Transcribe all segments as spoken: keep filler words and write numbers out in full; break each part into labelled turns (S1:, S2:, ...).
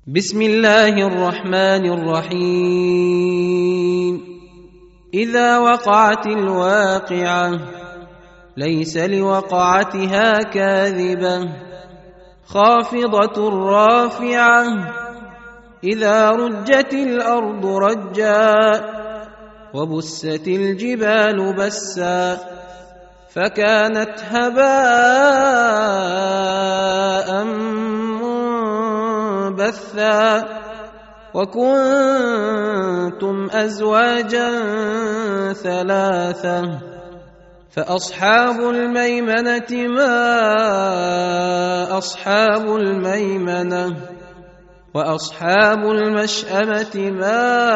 S1: بسم الله الرحمن الرحيم. إذا وقعت الواقعة ليس لوقعتها كاذبة خافضة رافعة إذا رجت الأرض رجا وبست الجبال بسا فكانت هباء منبثا وكنتم أزواجا ثلاثة فأصحاب الميمنة ما أصحاب الميمنة وأصحاب المشأمة ما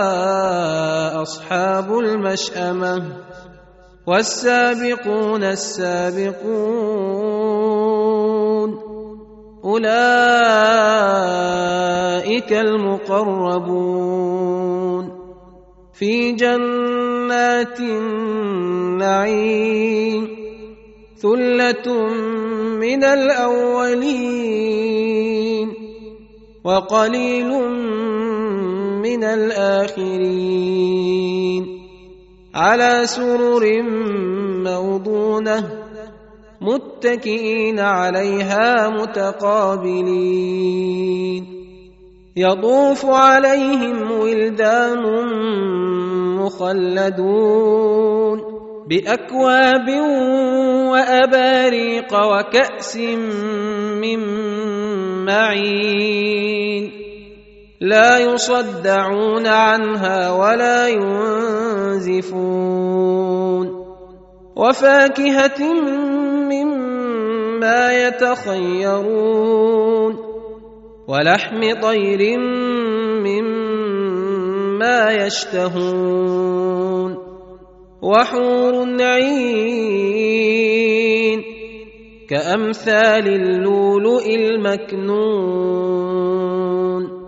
S1: أصحاب المشأمة والسابقون السابقون أولئك المقربون في جنات النعيم ثلة من الأولين وقليل من الآخرين على سرر موضونة متكئين عليها متقابلين يطوف عليهم ولدان مخلدون بأكواب وأباريق وكأس من معين لا يصدعون عنها ولا ينزفون وفاكهة مما يتخيرون ولحم طير مما يشتهون وحور عين كأمثال اللؤلؤ المكنون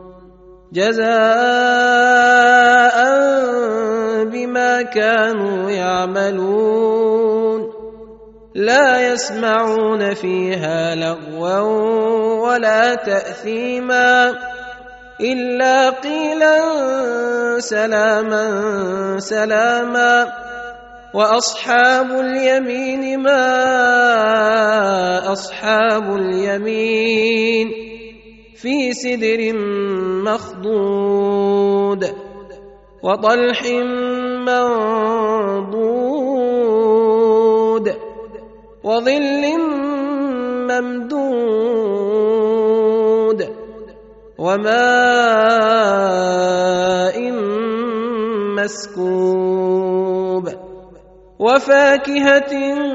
S1: جزاء بما كانوا يعملون لا يسمعون فيها لغوا ولا تأثيما إلا قيلا سلاما سلاما وأصحاب اليمين ما أصحاب اليمين في سدر مخضود وطلح منضود وظل ممدود وماء مسكوب وفاكهة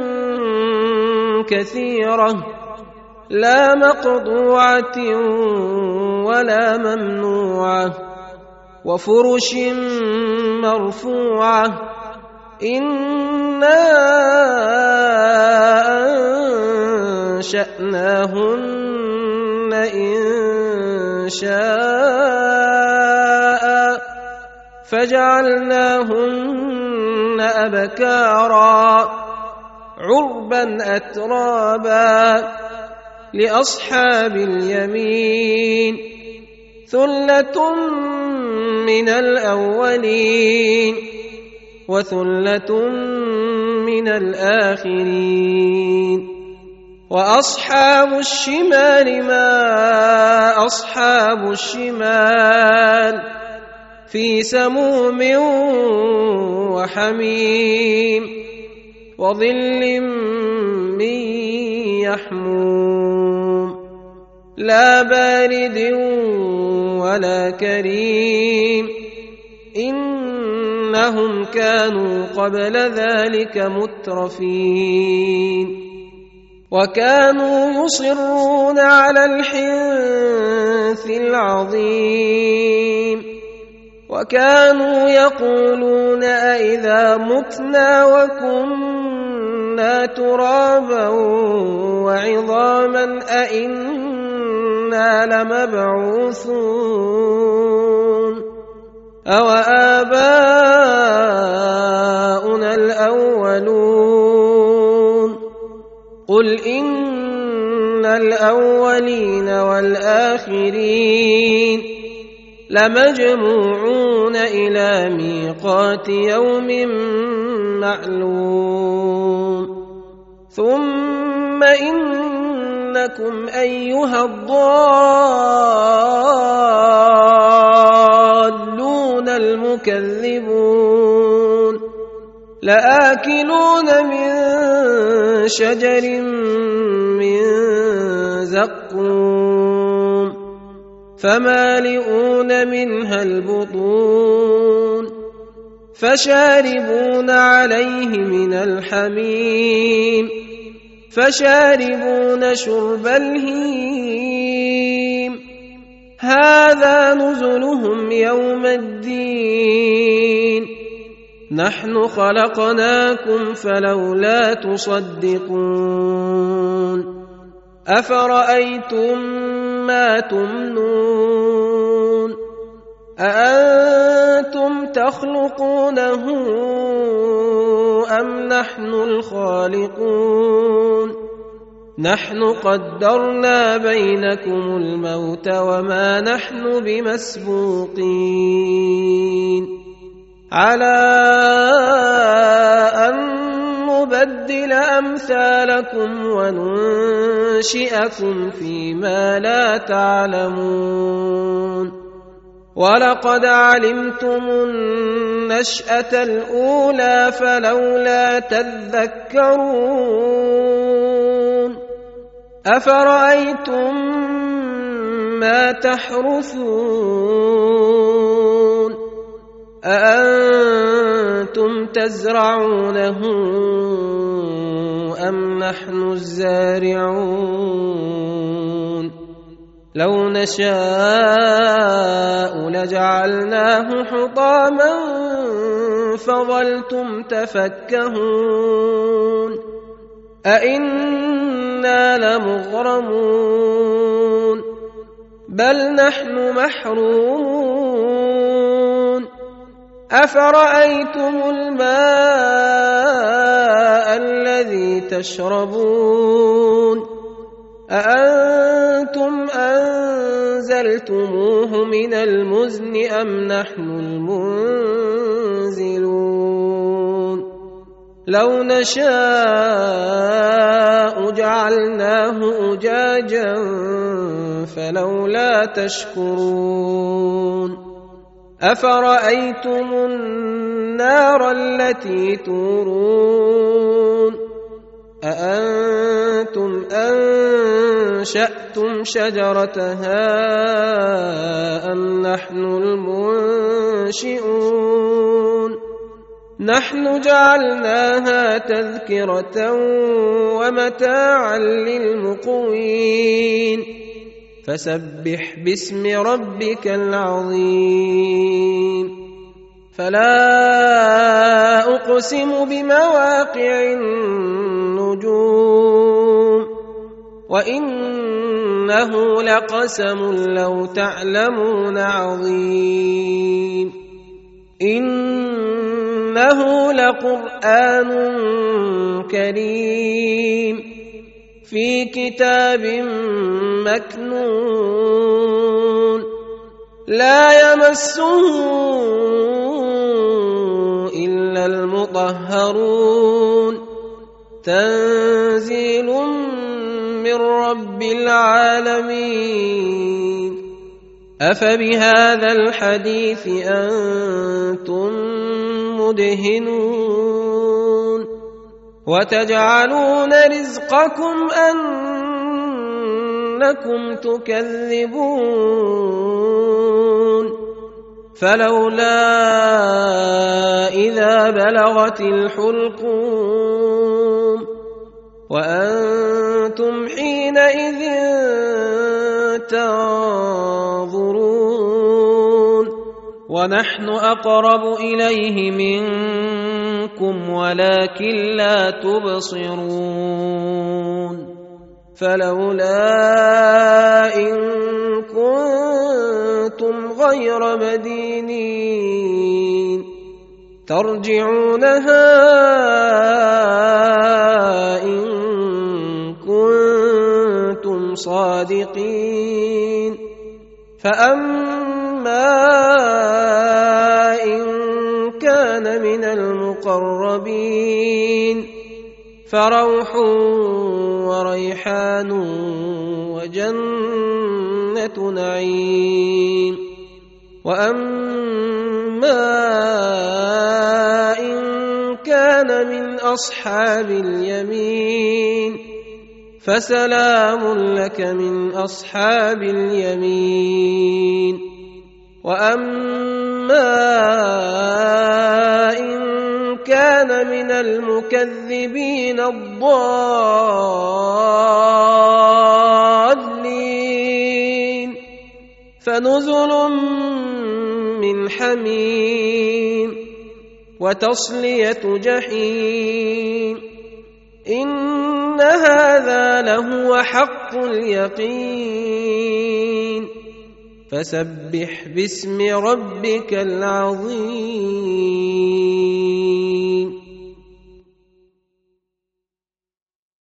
S1: كثيرة لا مقطوعة ولا ممنوعة وفرش مرفوعة إنا أنشأناهن إن شاء فجعلناهن أبكارا عربا أترابا لأصحاب اليمين ثلة من الأولين وثلة من الآخرين وأصحاب الشمال ما أصحاب الشمال في سموم وحميم وظل من يحموم لا بارد ولا كريم إنهم كانوا قبل ذلك مترفين وكانوا يصرون على الحنث العظيم وكانوا يقولون أئذا متنا وكنا ترابا وعظاما أئنا لمبعوثون أو آباؤنا الأولون قل إن الأولين والآخرين لمجموعون إلى ميقات يوم معلوم ثم إنكم أيها الضالون المكذبون لآكلون من شجر من زقوم فمالئون منها البطون فشاربون عليه من الحميم فشاربون شرب الهيم هذا نزلهم يوم الدين نحن خلقناكم فلولا تصدقون أفرأيتم ما تمنون أأنتم تخلقونه أم نحن الخالقون نحن قدرنا بينكم الموت وما نحن بمسبوقين على أن نبدل أمثالكم وننشئكم فيما لا تعلمون ولقد علمتم النشأة الأولى فلولا تذكرون أفرأيتم ما تحرثون أأنتم تزرعونه أم نحن الزارعون لو نشاء لجعلناه حطاما فظلتم تفكهون أئنا لمغرمون بل نحن محرومون أفرأيتم الماء الذي تشربون أأنتم أنزلتموه من المزن أم نحن المنزلون لو نشاء جعلناه أجاجا فلولا تشكرون أفرأيتم النار التي تورون أأنتم أنشأتم شجرتها أم نحن المنشئون نحن جعلناها تذكرة ومتاعا للمقوين فسبح باسم ربك العظيم فلا أقسم بمواقع النجوم وإنه لقسم لو تعلمون عظيم إنه لقرآن كريم في كتاب مكنون لا يمسه إلا المطهرون تنزيل من رب العالمين أفبهذا الحديث أنتم مدهنون وتجعلون رزقكم أنكم تكذبون فلولا إذا بلغت الحلقوم وأنتم حينئذ تنظرون ونحن أقرب إليه منكم ولكن لا تبصرون فلولا إن كنتم غير مدينين ترجعونها إن كنتم صادقين فأما إن كان من المقربين فروح وريحان وجنة نعيم وأما إن كان من أصحاب اليمين فسلام لك من أصحاب اليمين وأما إن كان من المكذبين الضالين فنزل من حميم وتصلية جحيم إن هذا لهو حق اليقين فسبح باسم ربك العظيم